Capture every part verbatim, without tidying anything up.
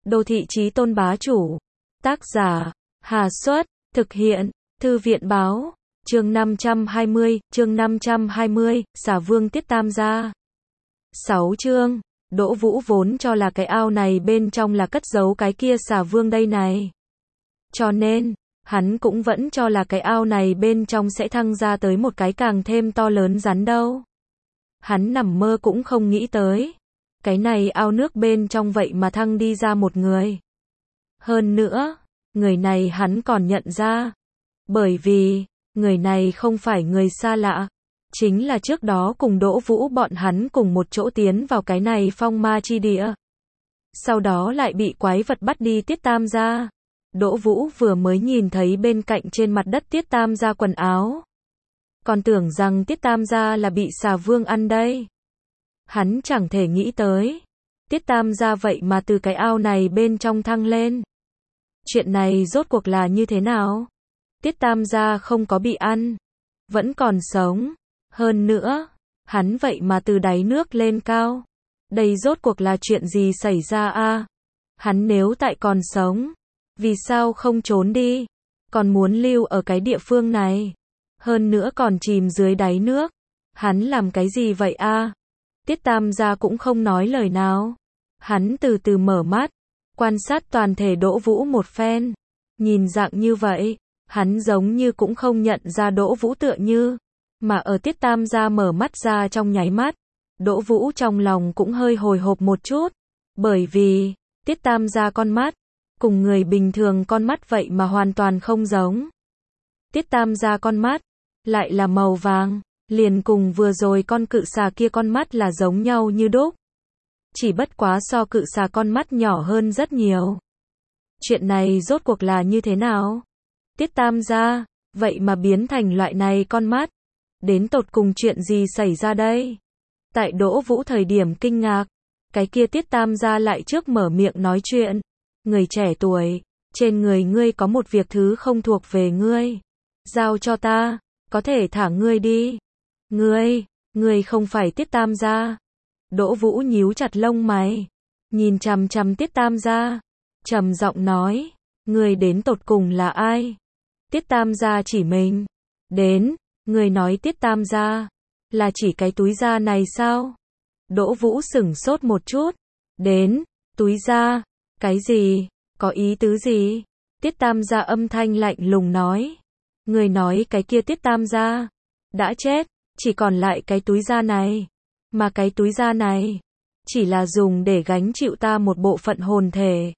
Đô thị chí tôn bá chủ. Tác giả, Hà Xuất, thực hiện, Thư viện báo, chương năm trăm hai mươi, chương năm trăm hai mươi, Xà Vương Tiết Tam Gia. sáu chương, Đỗ Vũ vốn cho là cái ao này bên trong là cất giấu cái kia Xà Vương đây này. Cho nên, hắn cũng vẫn cho là cái ao này bên trong sẽ thăng ra tới một cái càng thêm to lớn rắn đâu. Hắn nằm mơ cũng không nghĩ tới. Cái này ao nước bên trong vậy mà thăng đi ra một người. Hơn nữa, người này hắn còn nhận ra. Bởi vì, người này không phải người xa lạ. Chính là trước đó cùng Đỗ Vũ bọn hắn cùng một chỗ tiến vào cái này phong ma chi địa. Sau đó lại bị quái vật bắt đi Tiết Tam Gia. Đỗ Vũ vừa mới nhìn thấy bên cạnh trên mặt đất Tiết Tam Gia quần áo. Còn tưởng rằng Tiết Tam Gia là bị Xà Vương ăn đây. Hắn chẳng thể nghĩ tới. Tiết Tam Gia vậy mà từ cái ao này bên trong thăng lên. Chuyện này rốt cuộc là như thế nào? Tiết Tam Gia không có bị ăn. Vẫn còn sống. Hơn nữa, hắn vậy mà từ đáy nước lên cao. Đây rốt cuộc là chuyện gì xảy ra a? Hắn nếu tại còn sống, vì sao không trốn đi? Còn muốn lưu ở cái địa phương này. Hơn nữa còn chìm dưới đáy nước. Hắn làm cái gì vậy a? Tiết Tam Gia cũng không nói lời nào. Hắn từ từ mở mắt, quan sát toàn thể Đỗ Vũ một phen. Nhìn dạng như vậy, hắn giống như cũng không nhận ra Đỗ Vũ tựa như. Mà ở Tiết Tam Gia mở mắt ra trong nháy mắt, Đỗ Vũ trong lòng cũng hơi hồi hộp một chút. Bởi vì, Tiết Tam Gia con mắt, cùng người bình thường con mắt vậy mà hoàn toàn không giống. Tiết Tam Gia con mắt, lại là màu vàng, liền cùng vừa rồi con cự xà kia con mắt là giống nhau như đúc. Chỉ bất quá so cự xà con mắt nhỏ hơn rất nhiều. Chuyện này rốt cuộc là như thế nào? Tiết Tam Gia, vậy mà biến thành loại này con mắt. Đến tột cùng chuyện gì xảy ra đây? Tại Đỗ Vũ thời điểm kinh ngạc, cái kia Tiết Tam Gia lại trước mở miệng nói chuyện. Người trẻ tuổi, trên người ngươi có một việc thứ không thuộc về ngươi. Giao cho ta, có thể thả ngươi đi. Ngươi, ngươi không phải Tiết Tam Gia. Đỗ Vũ nhíu chặt lông mày, nhìn chằm chằm Tiết Tam Gia, trầm giọng nói, ngươi đến tột cùng là ai? Tiết Tam Gia chỉ mình. Đến, ngươi nói Tiết Tam Gia, là chỉ cái túi da này sao? Đỗ Vũ sửng sốt một chút. Đến, túi da, cái gì, có ý tứ gì? Tiết Tam Gia âm thanh lạnh lùng nói. Ngươi nói cái kia Tiết Tam Gia đã chết, chỉ còn lại cái túi da này. Mà cái túi da này, chỉ là dùng để gánh chịu ta một bộ phận hồn thể.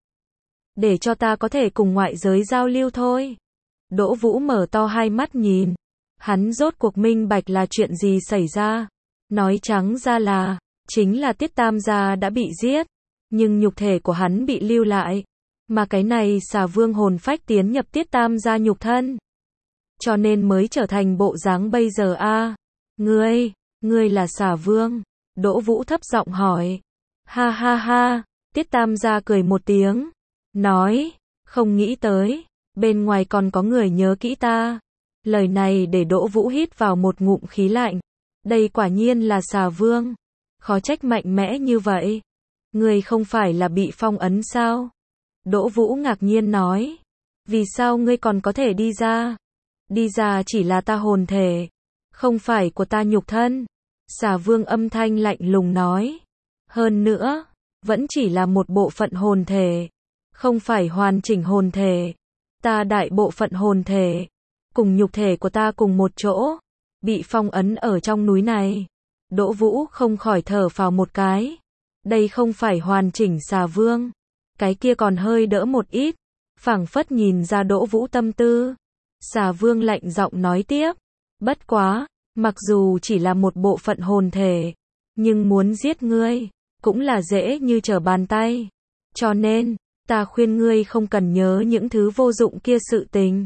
Để cho ta có thể cùng ngoại giới giao lưu thôi. Đỗ Vũ mở to hai mắt nhìn. Hắn rốt cuộc minh bạch là chuyện gì xảy ra. Nói trắng ra là, chính là Tiết Tam Gia đã bị giết. Nhưng nhục thể của hắn bị lưu lại. Mà cái này Xà Vương hồn phách tiến nhập Tiết Tam Gia nhục thân. Cho nên mới trở thành bộ dáng bây giờ a. Ngươi, ngươi là Xà Vương? Đỗ Vũ thấp giọng hỏi. Ha ha ha, Tiết Tam Gia cười một tiếng. Nói, không nghĩ tới, bên ngoài còn có người nhớ kỹ ta. Lời này để Đỗ Vũ hít vào một ngụm khí lạnh. Đây quả nhiên là Xà Vương. Khó trách mạnh mẽ như vậy. Ngươi không phải là bị phong ấn sao? Đỗ Vũ ngạc nhiên nói. Vì sao ngươi còn có thể đi ra? Đi ra chỉ là ta hồn thể, không phải của ta nhục thân. Xà Vương âm thanh lạnh lùng nói. Hơn nữa, vẫn chỉ là một bộ phận hồn thể, không phải hoàn chỉnh hồn thể. Ta đại bộ phận hồn thể, cùng nhục thể của ta cùng một chỗ, bị phong ấn ở trong núi này. Đỗ Vũ không khỏi thở phào một cái. Đây không phải hoàn chỉnh Xà Vương. Cái kia còn hơi đỡ một ít, phảng phất nhìn ra Đỗ Vũ tâm tư. Xà Vương lạnh giọng nói tiếp. Bất quá, mặc dù chỉ là một bộ phận hồn thể, nhưng muốn giết ngươi, cũng là dễ như trở bàn tay. Cho nên, ta khuyên ngươi không cần nhớ những thứ vô dụng kia sự tình.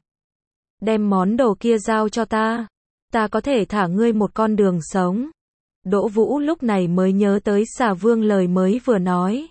Đem món đồ kia giao cho ta. Ta có thể thả ngươi một con đường sống. Đỗ Vũ lúc này mới nhớ tới Xà Vương lời mới vừa nói.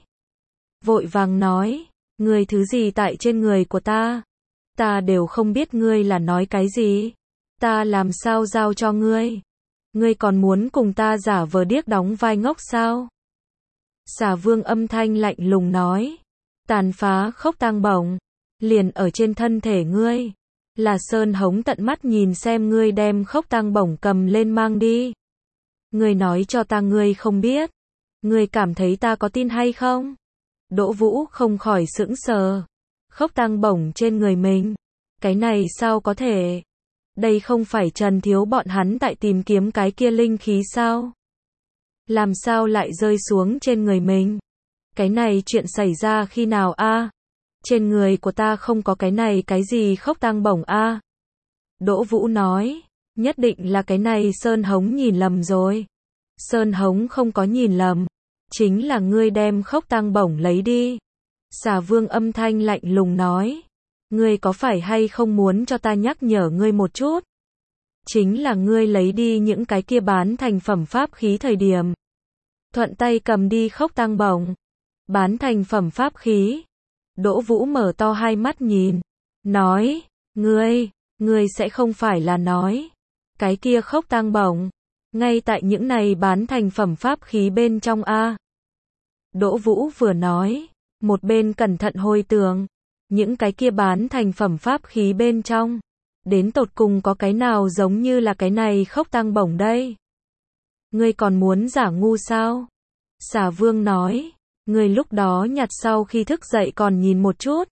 Vội vàng nói, ngươi thứ gì tại trên người của ta? Ta đều không biết ngươi là nói cái gì. Ta làm sao giao cho ngươi? Ngươi còn muốn cùng ta giả vờ điếc đóng vai ngốc sao? Xà Vương âm thanh lạnh lùng nói. Tàn phá khốc tang bổng, liền ở trên thân thể ngươi. Là Sơn Hống tận mắt nhìn xem ngươi đem khốc tang bổng cầm lên mang đi. Ngươi nói cho ta ngươi không biết. Ngươi cảm thấy ta có tin hay không? Đỗ Vũ không khỏi sững sờ. Khốc tang bổng trên người mình. Cái này sao có thể? Đây không phải Trần Thiếu bọn hắn tại tìm kiếm cái kia linh khí sao? Làm sao lại rơi xuống trên người mình? Cái này chuyện xảy ra khi nào a? Trên người của ta không có cái này cái gì khốc tang bổng a. Đỗ Vũ nói, nhất định là cái này Sơn Hống nhìn lầm rồi. Sơn Hống không có nhìn lầm, chính là ngươi đem khốc tang bổng lấy đi. Xà Vương âm thanh lạnh lùng nói, ngươi có phải hay không muốn cho ta nhắc nhở ngươi một chút? Chính là ngươi lấy đi những cái kia bán thành phẩm pháp khí thời điểm. Thuận tay cầm đi khốc tang bổng, bán thành phẩm pháp khí. Đỗ Vũ mở to hai mắt nhìn, nói, ngươi, ngươi sẽ không phải là nói, cái kia khốc tang bổng, ngay tại những này bán thành phẩm pháp khí bên trong a. Đỗ Vũ vừa nói, một bên cẩn thận hồi tưởng, những cái kia bán thành phẩm pháp khí bên trong, đến tột cùng có cái nào giống như là cái này khốc tang bổng đây? Ngươi còn muốn giả ngu sao? Xà Vương nói, ngươi lúc đó nhặt sau khi thức dậy còn nhìn một chút,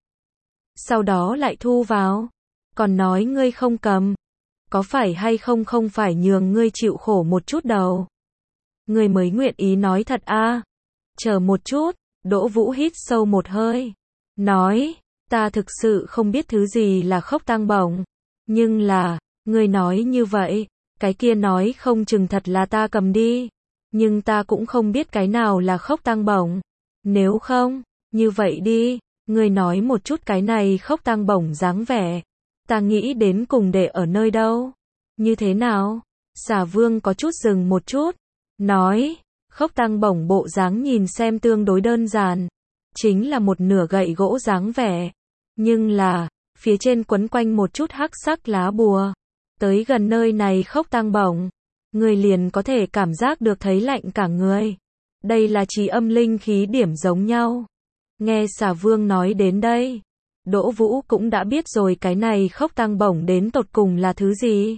sau đó lại thu vào, còn nói ngươi không cầm, có phải hay không không phải nhường ngươi chịu khổ một chút đâu. Ngươi mới nguyện ý nói thật a? À? Chờ một chút, Đỗ Vũ hít sâu một hơi, nói, ta thực sự không biết thứ gì là khốc tang bổng, nhưng là, ngươi nói như vậy, cái kia nói không chừng thật là ta cầm đi, nhưng ta cũng không biết cái nào là khốc tang bổng. Nếu không, như vậy đi, ngươi nói một chút cái này khốc tang bổng dáng vẻ, ta nghĩ đến cùng để ở nơi đâu, như thế nào? Xà Vương có chút dừng một chút, nói, khốc tang bổng bộ dáng nhìn xem tương đối đơn giản, chính là một nửa gậy gỗ dáng vẻ, nhưng là, phía trên quấn quanh một chút hắc sắc lá bùa, tới gần nơi này khốc tang bổng, người liền có thể cảm giác được thấy lạnh cả người. Đây là trì âm linh khí điểm giống nhau. Nghe Xà Vương nói đến đây, Đỗ Vũ cũng đã biết rồi cái này khốc tang bổng đến tột cùng là thứ gì.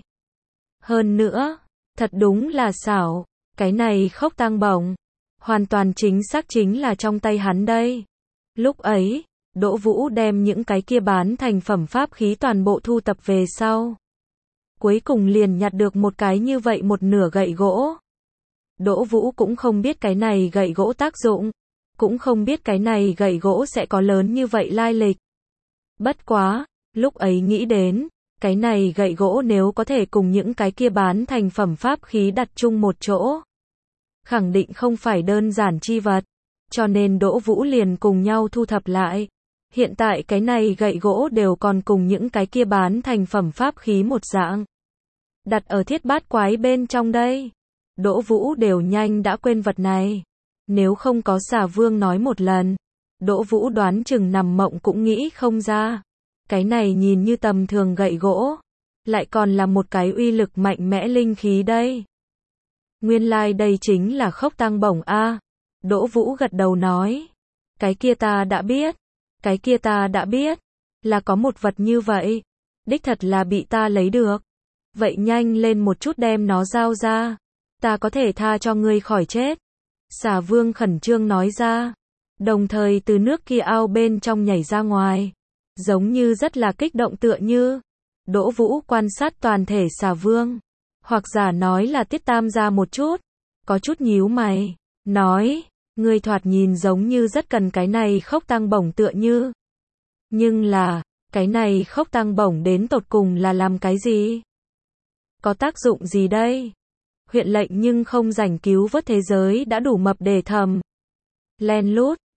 Hơn nữa, thật đúng là xảo, cái này khốc tang bổng, hoàn toàn chính xác chính là trong tay hắn đây. Lúc ấy, Đỗ Vũ đem những cái kia bán thành phẩm pháp khí toàn bộ thu tập về sau. Cuối cùng liền nhặt được một cái như vậy một nửa gậy gỗ. Đỗ Vũ cũng không biết cái này gậy gỗ tác dụng, cũng không biết cái này gậy gỗ sẽ có lớn như vậy lai lịch. Bất quá, lúc ấy nghĩ đến, cái này gậy gỗ nếu có thể cùng những cái kia bán thành phẩm pháp khí đặt chung một chỗ, khẳng định không phải đơn giản chi vật, cho nên Đỗ Vũ liền cùng nhau thu thập lại. Hiện tại cái này gậy gỗ đều còn cùng những cái kia bán thành phẩm pháp khí một dạng, đặt ở thiết bát quái bên trong đây. Đỗ Vũ đều nhanh đã quên vật này. Nếu không có Xà Vương nói một lần, Đỗ Vũ đoán chừng nằm mộng cũng nghĩ không ra. Cái này nhìn như tầm thường gậy gỗ, lại còn là một cái uy lực mạnh mẽ linh khí đây. Nguyên lai like đây chính là khốc tang bổng a. Đỗ Vũ gật đầu nói, cái kia ta đã biết, cái kia ta đã biết, là có một vật như vậy, đích thật là bị ta lấy được. Vậy nhanh lên một chút đem nó giao ra, ta có thể tha cho ngươi khỏi chết. Xà Vương khẩn trương nói ra, đồng thời từ nước kia ao bên trong nhảy ra ngoài, giống như rất là kích động tựa như. Đỗ Vũ quan sát toàn thể Xà Vương, hoặc giả nói là Tiết Tam ra một chút, có chút nhíu mày, nói, ngươi thoạt nhìn giống như rất cần cái này khốc tang bổng tựa như. Nhưng là, cái này khốc tang bổng đến tột cùng là làm cái gì? Có tác dụng gì đây? Huyện lệnh nhưng không rảnh cứu vớt thế giới đã đủ mập để thầm. Len lút,